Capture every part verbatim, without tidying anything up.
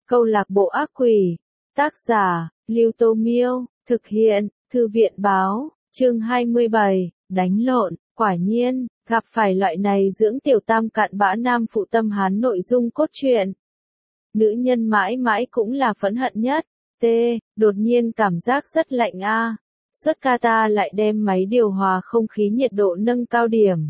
Câu lạc bộ ác quỷ. Tác giả, Lưu Tô Miêu. Thực hiện, Thư viện Báo. Chương hai mươi bảy, đánh lộn. Quả nhiên, gặp phải loại này dưỡng tiểu tam cặn bã nam phụ tâm hán nội dung cốt truyện. Nữ nhân mãi mãi cũng là phẫn hận nhất. T. Đột nhiên cảm giác rất lạnh a. Xuất ca ta lại đem máy điều hòa không khí nhiệt độ nâng cao điểm.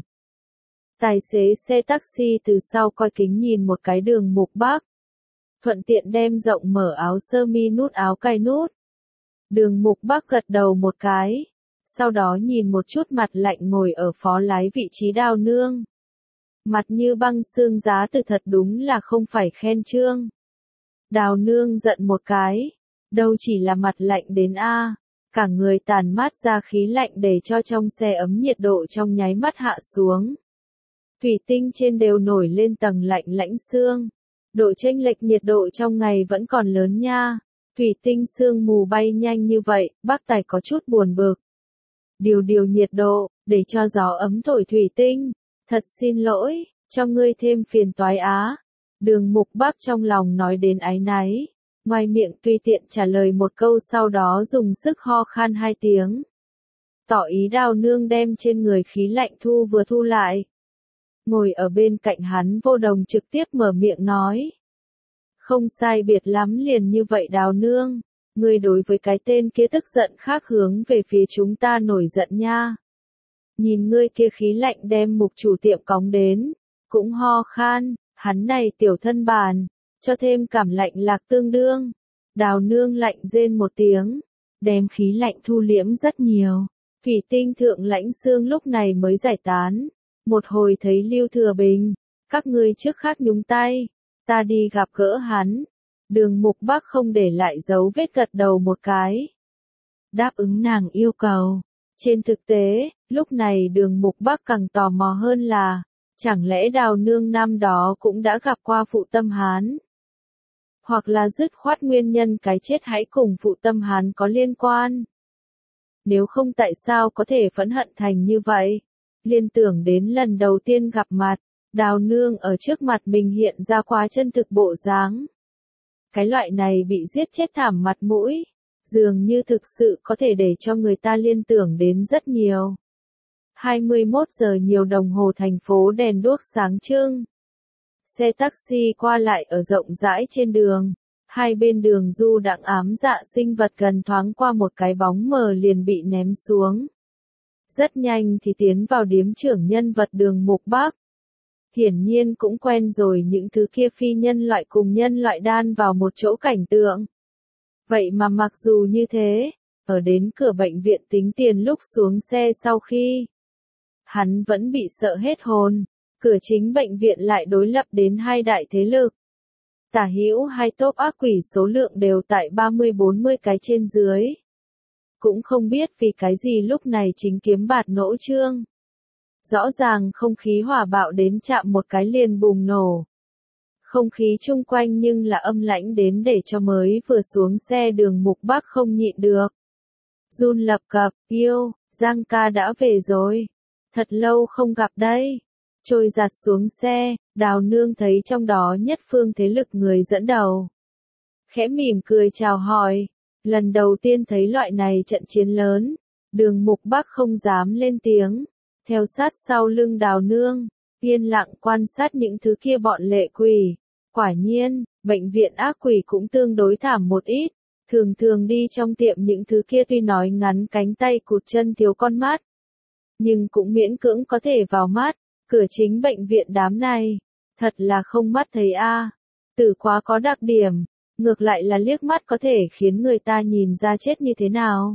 Tài xế xe taxi từ sau coi kính nhìn một cái Đường Mục Bắc. Thuận tiện đem rộng mở áo sơ mi nút áo cài nút. Đường Mục Bắc gật đầu một cái. Sau đó nhìn một chút mặt lạnh ngồi ở phó lái vị trí Đào Nương. Mặt như băng xương giá từ thật đúng là không phải khen trương. Đào Nương giận một cái. Đâu chỉ là mặt lạnh đến a, cả người tàn mát ra khí lạnh để cho trong xe ấm nhiệt độ trong nháy mắt hạ xuống. Thủy tinh trên đều nổi lên tầng lạnh lãnh xương. Độ chênh lệch nhiệt độ trong ngày vẫn còn lớn nha. Thủy tinh sương mù bay nhanh như vậy, bác Tài có chút buồn bực. Điều điều nhiệt độ, để cho gió ấm thổi thủy tinh. Thật xin lỗi, cho ngươi thêm phiền toái á. Đường Mục Bắc trong lòng nói đến áy náy. Ngoài miệng tùy tiện trả lời một câu sau đó dùng sức ho khan hai tiếng. Tỏ ý Đào Nương đem trên người khí lạnh thu vừa thu lại. Ngồi ở bên cạnh hắn Vô Đồng trực tiếp mở miệng nói. Không sai biệt lắm liền như vậy Đào Nương. Ngươi đối với cái tên kia tức giận khác hướng về phía chúng ta nổi giận nha. Nhìn ngươi kia khí lạnh đem mục chủ tiệm cóng đến. Cũng ho khan, hắn này tiểu thân bàn. Cho thêm cảm lạnh lạc tương đương. Đào Nương lạnh rên một tiếng. Đem khí lạnh thu liễm rất nhiều. Thủy tinh thượng lãnh xương lúc này mới giải tán. Một hồi thấy Lưu Thừa Bình. Các ngươi trước khác nhúng tay. Ta đi gặp gỡ hắn. Đường Mục Bắc không để lại dấu vết gật đầu một cái. Đáp ứng nàng yêu cầu. Trên thực tế, lúc này Đường Mục Bắc càng tò mò hơn là. Chẳng lẽ Đào Nương năm đó cũng đã gặp qua phụ tâm hán? Hoặc là dứt khoát nguyên nhân cái chết hãy cùng phụ tâm hán có liên quan. Nếu không tại sao có thể phẫn hận thành như vậy? Liên tưởng đến lần đầu tiên gặp mặt, Đào Nương ở trước mặt mình hiện ra quá chân thực bộ dáng. Cái loại này bị giết chết thảm mặt mũi, dường như thực sự có thể để cho người ta liên tưởng đến rất nhiều. hai mươi mốt giờ nhiều đồng hồ thành phố đèn đuốc sáng trưng. Xe taxi qua lại ở rộng rãi trên đường, hai bên đường du đãng ám dạ sinh vật gần thoáng qua một cái bóng mờ liền bị ném xuống. Rất nhanh thì tiến vào điếm trưởng nhân vật Đường Mục Bắc. Hiển nhiên cũng quen rồi những thứ kia phi nhân loại cùng nhân loại đan vào một chỗ cảnh tượng. Vậy mà mặc dù như thế, ở đến cửa bệnh viện tính tiền lúc xuống xe sau khi, hắn vẫn bị sợ hết hồn. Cửa chính bệnh viện lại đối lập đến hai đại thế lực. Tả hữu hai tốp ác quỷ số lượng đều tại ba mươi bốn mươi cái trên dưới. Cũng không biết vì cái gì lúc này chính kiếm bạt nỗ trương. Rõ ràng không khí hỏa bạo đến chạm một cái liền bùng nổ. Không khí chung quanh nhưng là âm lãnh đến để cho mới vừa xuống xe Đường Mục Bắc không nhịn được. Run lập cập, yêu, Giang ca đã về rồi. Thật lâu không gặp đây. Trôi giặt xuống xe, Đào Nương thấy trong đó nhất phương thế lực người dẫn đầu. Khẽ mỉm cười chào hỏi. Lần đầu tiên thấy loại này trận chiến lớn, Đường Mục Bắc không dám lên tiếng. Theo sát sau lưng Đào Nương, yên lặng quan sát những thứ kia bọn lệ quỷ. Quả nhiên, bệnh viện ác quỷ cũng tương đối thảm một ít. Thường thường đi trong tiệm những thứ kia tuy nói ngắn cánh tay cụt chân thiếu con mắt. Nhưng cũng miễn cưỡng có thể vào mắt. Cửa chính bệnh viện đám này, thật là không mắt thấy a. À. Tử quá có đặc điểm, ngược lại là liếc mắt có thể khiến người ta nhìn ra chết như thế nào.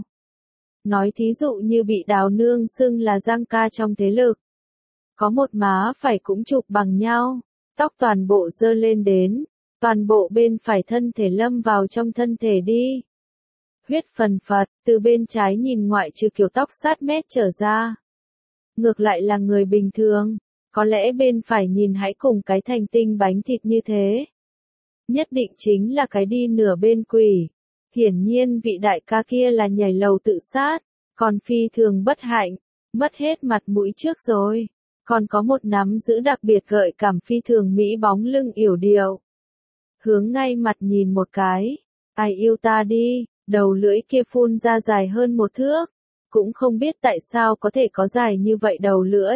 Nói thí dụ như bị Đào Nương xưng là Giang ca trong thế lực. Có một má phải cũng chụp bằng nhau, tóc toàn bộ dơ lên đến, toàn bộ bên phải thân thể lâm vào trong thân thể đi. Huyết phần phật, từ bên trái nhìn ngoại trừ kiểu tóc sát mét trở ra. Ngược lại là người bình thường, có lẽ bên phải nhìn hãy cùng cái thành tinh bánh thịt như thế. Nhất định chính là cái đi nửa bên quỷ. Hiển nhiên vị đại ca kia là nhảy lầu tự sát, còn phi thường bất hạnh, mất hết mặt mũi trước rồi. Còn có một nắm giữ đặc biệt gợi cảm phi thường mỹ bóng lưng yểu điệu. hướng ngay mặt nhìn một cái. Ai yêu ta đi, đầu lưỡi kia phun ra dài hơn một thước. Cũng không biết tại sao có thể có dài như vậy đầu lưỡi.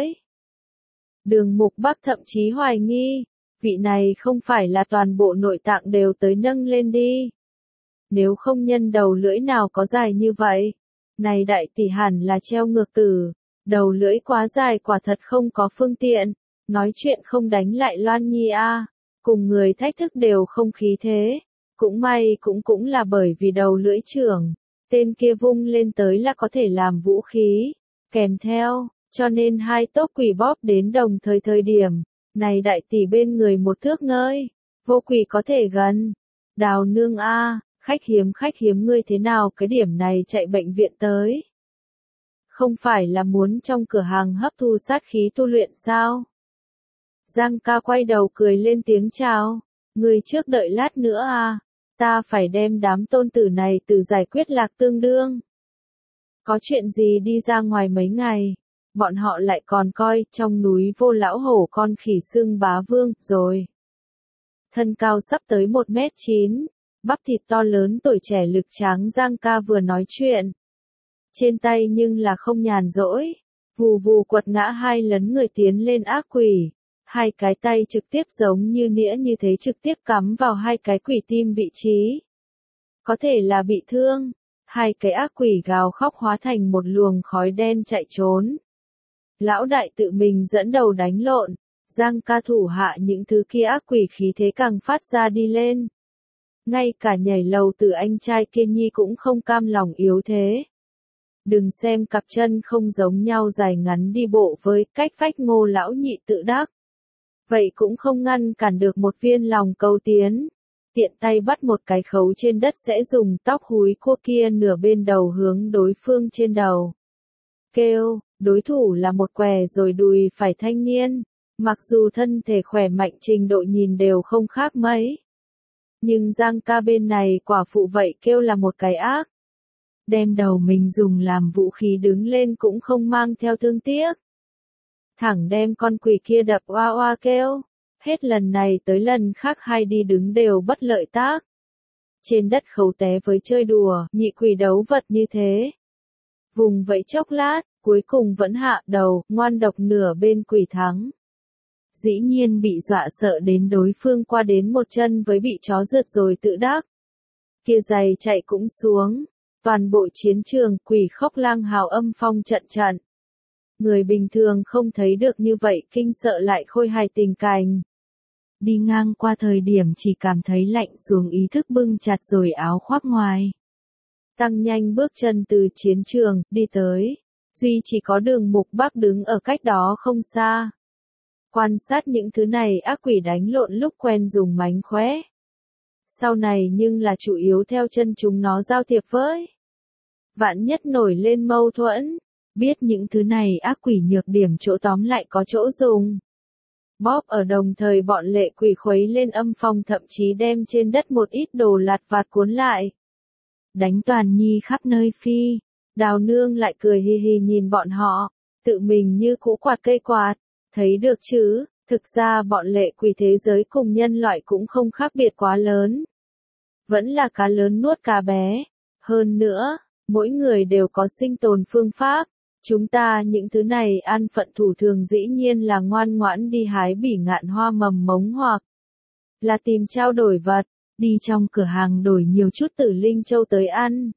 Đường Mục Bắc thậm chí hoài nghi, vị này không phải là toàn bộ nội tạng đều tới nâng lên đi. Nếu không nhân đầu lưỡi nào có dài như vậy, này đại tỷ hẳn là treo ngược tử, đầu lưỡi quá dài quả thật không có phương tiện, nói chuyện không đánh lại Loan Nhi a, cùng người thách thức đều không khí thế, cũng may cũng cũng là bởi vì đầu lưỡi trưởng, tên kia vung lên tới là có thể làm vũ khí, kèm theo, cho nên hai tốp quỷ bóp đến đồng thời thời điểm, này đại tỷ bên người một thước nơi, vô quỷ có thể gần, Đào nương a. Khách hiếm khách hiếm ngươi thế nào cái điểm này chạy bệnh viện tới. Không phải là muốn trong cửa hàng hấp thu sát khí tu luyện sao? Giang ca quay đầu cười lên tiếng chào. Ngươi trước đợi lát nữa à. Ta phải đem đám tôn tử này từ giải quyết lạc tương đương. Có chuyện gì đi ra ngoài mấy ngày. Bọn họ lại còn coi trong núi vô lão hổ con khỉ xương bá vương rồi. Thân cao sắp tới một mét chín. Bắp thịt to lớn tuổi trẻ lực tráng Giang ca vừa nói chuyện. Trên tay nhưng là không nhàn rỗi. Vù vù quật ngã hai lấn người tiến lên ác quỷ. Hai cái tay trực tiếp giống như nĩa như thế trực tiếp cắm vào hai cái quỷ tim vị trí. Có thể là bị thương. Hai cái ác quỷ gào khóc hóa thành một luồng khói đen chạy trốn. Lão đại tự mình dẫn đầu đánh lộn. Giang ca thủ hạ những thứ kia ác quỷ khí thế càng phát ra đi lên. Ngay cả nhảy lầu từ anh trai kia nhi cũng không cam lòng yếu thế. Đừng xem cặp chân không giống nhau dài ngắn đi bộ với cách vách Ngô lão nhị tự đắc. Vậy cũng không ngăn cản được một viên lòng cầu tiến. Tiện tay bắt một cái khấu trên đất sẽ dùng tóc húi cua kia nửa bên đầu hướng đối phương trên đầu. Kêu, đối thủ là một què rồi đùi phải thanh niên. Mặc dù thân thể khỏe mạnh trình độ nhìn đều không khác mấy. Nhưng Giang ca bên này quả phụ vậy kêu là một cái ác. Đem đầu mình dùng làm vũ khí đứng lên cũng không mang theo thương tiếc. Thẳng đem con quỷ kia đập oa oa kêu. Hết lần này tới lần khác hai đi đứng đều bất lợi tác. Trên đất khấu té với chơi đùa, nhị quỷ đấu vật như thế. Vùng vẫy chốc lát, cuối cùng vẫn hạ đầu, ngoan độc nửa bên quỷ thắng. Dĩ nhiên bị dọa sợ đến đối phương qua đến một chân với bị chó rượt rồi tự đắc. Kia giày chạy cũng xuống. Toàn bộ chiến trường quỷ khóc lang hào âm phong trận trận. Người bình thường không thấy được như vậy kinh sợ lại khôi hài tình cảnh. Đi ngang qua thời điểm chỉ cảm thấy lạnh xuống ý thức bưng chặt rồi áo khoác ngoài. Tăng nhanh bước chân từ chiến trường, đi tới. Duy chỉ có Đường Mục Bắc đứng ở cách đó không xa. Quan sát những thứ này ác quỷ đánh lộn lúc quen dùng mánh khóe. Sau này nhưng là chủ yếu theo chân chúng nó giao thiệp với. Vạn nhất nổi lên mâu thuẫn. Biết những thứ này ác quỷ nhược điểm chỗ tóm lại có chỗ dùng. Bóp ở đồng thời bọn lệ quỷ khuấy lên âm phong thậm chí đem trên đất một ít đồ lạt vặt cuốn lại. Đánh toàn nhi khắp nơi phi. Đào nương lại cười hì hì nhìn bọn họ. Tự mình như cũ quạt cây quạt. Thấy được chứ, thực ra bọn lệ quỷ thế giới cùng nhân loại cũng không khác biệt quá lớn. Vẫn là cá lớn nuốt cá bé. Hơn nữa, mỗi người đều có sinh tồn phương pháp. Chúng ta những thứ này ăn phận thủ thường dĩ nhiên là ngoan ngoãn đi hái bỉ ngạn hoa mầm mống hoặc là tìm trao đổi vật, đi trong cửa hàng đổi nhiều chút tử linh châu tới ăn.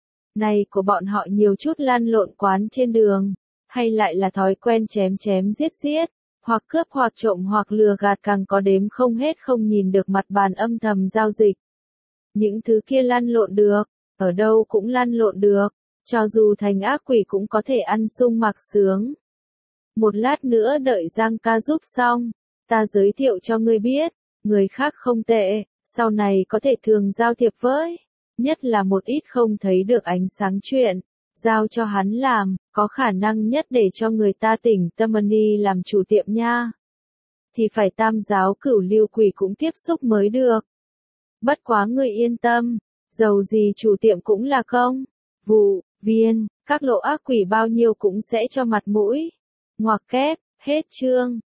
Này của bọn họ nhiều chút lăn lộn quán trên đường. Hay lại là thói quen chém chém giết giết, hoặc cướp hoặc trộm hoặc lừa gạt càng có đếm không hết không nhìn được mặt bàn âm thầm giao dịch. Những thứ kia lăn lộn được, ở đâu cũng lăn lộn được, cho dù thành ác quỷ cũng có thể ăn sung mặc sướng. Một lát nữa đợi Giang ca giúp xong, ta giới thiệu cho ngươi biết, người khác không tệ, sau này có thể thường giao thiệp với, nhất là một ít không thấy được ánh sáng chuyện. Giao cho hắn làm, có khả năng nhất để cho người ta tỉnh tâm ni làm chủ tiệm nha. Thì phải tam giáo cửu lưu quỷ cũng tiếp xúc mới được. Bất quá người yên tâm, dầu gì chủ tiệm cũng là công, vụ, viên, các lộ ác quỷ bao nhiêu cũng sẽ cho mặt mũi. Ngoặc kép, hết chương.